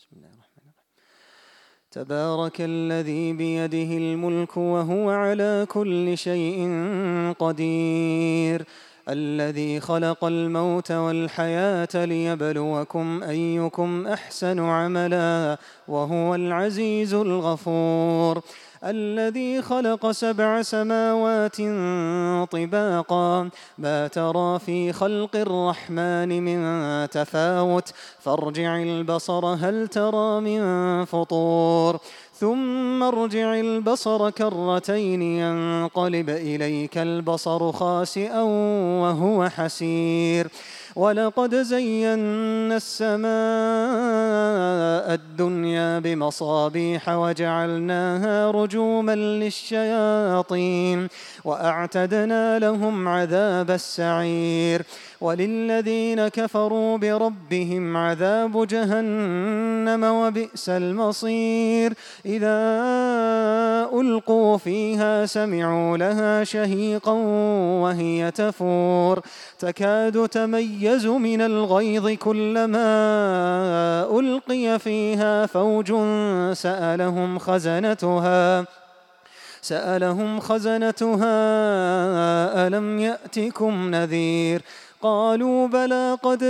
بسم الله الرحمن الرحيم. تبارك الذي بيده الملك وهو على كل شيء قدير، الذي خلق الموت والحياة ليبلوكم أيكم أحسن عملا وهو العزيز الغفور، الذي خلق 7 سماوات طباقا ما ترى في خلق الرحمن من تفاوت فارجع البصر هل ترى من فطور ثم ارجع البصر كرتين ينقلب إليك البصر خاسئا وهو حسير، ولقد زينا السماء الدنيا بمصابيح وجعلناها رجوما للشياطين وأعتدنا لهم عذاب السعير، وللذين كفروا بربهم عذاب جهنم وبئس المصير، إذا ألقوا فيها سمعوا لها شهيقا وهي تفور تكاد تميز من الغيظ كلما ألقي فيها فوج سألهم خزنتها ألم يأتكم نذير قالوا بلى قد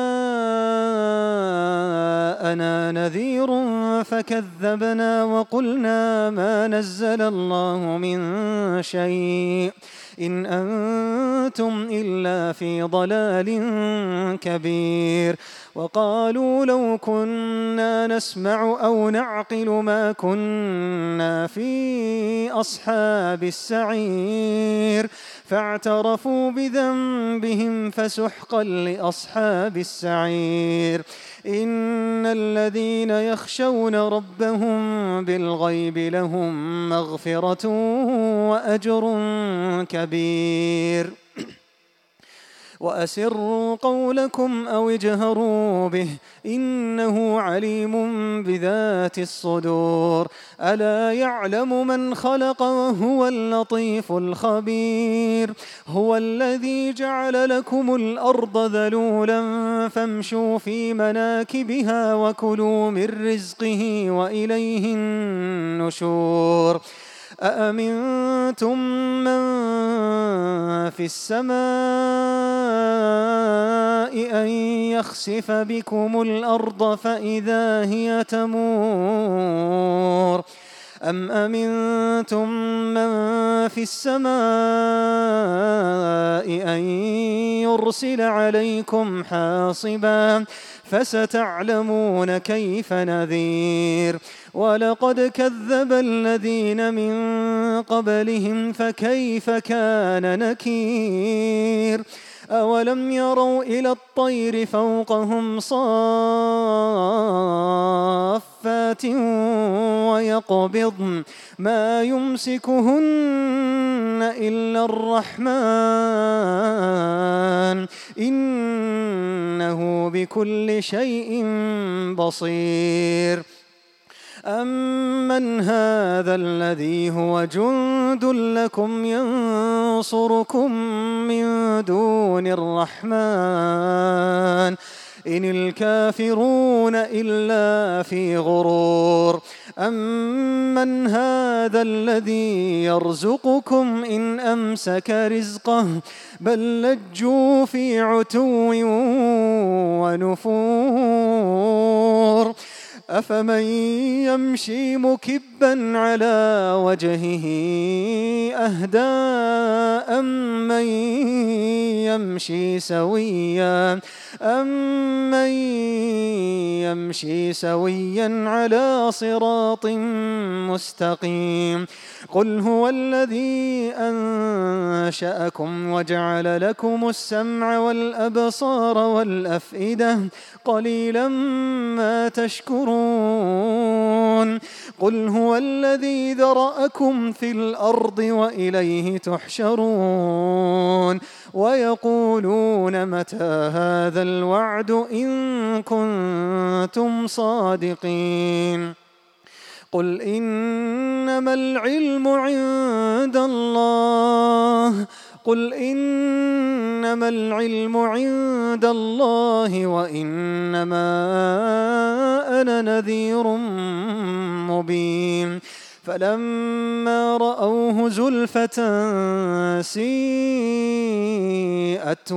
جاءنا نذير فكذبنا وقلنا ما نزل الله من شيء إن أنتم إلا في ضلال كبير، وقالوا لو كنا نسمع أو نعقل ما كنا في أصحاب السعير، فاعترفوا بذنبهم فسحقا لأصحاب السعير، إن الذين يخشون ربهم بالغيب لهم مغفرة وأجر كبير، وأسروا قولكم أو اجهروا به إنه عليم بذات الصدور، ألا يعلم من خلق وهو اللطيف الخبير، هو الذي جعل لكم الأرض ذلولا فامشوا في مناكبها وكلوا من رزقه وإليه النشور، أأمنتم من في السماء أن يخسف بكم الأرض فإذا هي تمور أم أمنتم من في السماء أن يرسل عليكم حاصبا فستعلمون كيف نذير، ولقد كذب الذين من قبلهم فكيف كان نكير، أولم يروا إلى الطير فوقهم صافات ويقبضن ما يمسكهن إلا الرحمن إنه بكل شيء بصير، أمن هذا الذي هو جند لكم ينصركم من دون الرحمن إن الكافرون إلا في غرور، أمن هذا الذي يرزقكم إن أمسك رزقه بل لجوا في عتو ونفور، أفمن يمشي مكبا على وجهه أهدى أمن يمشي سويا على صراط مستقيم، قل هو الذي أنشأكم وجعل لكم السمع والأبصار والأفئدة قليلا ما تشكرون، قل هو الذي ذرأكم في الأرض وإليه تحشرون، ويقولون متى هذا الوعد إن كنتم صادقين، قل إنما العلم عند الله وإنما وأنا نذير مبين فلما رأوه زلفة سيئت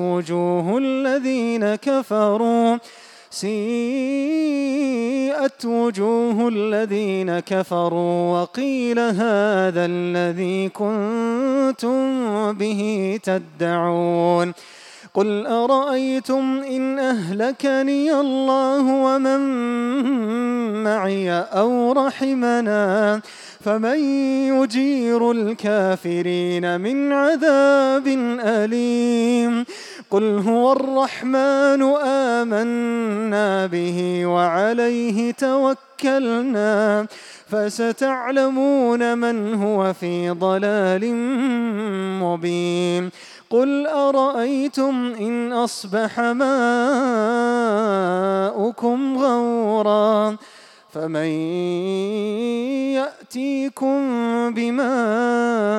وجوه الذين كفروا وقيل هذا الذي كنتم به تدعون قل أرأيتم إن أهلكني الله ومن معي أو رحمنا فمن يجير الكافرين من عذاب أليم قل هو الرحمن آمنا به وعليه توكلنا فستعلمون من هو في ضلال مبين قل أرأيتم إن أصبح ماؤكم غورا فمن يأتيكم بماء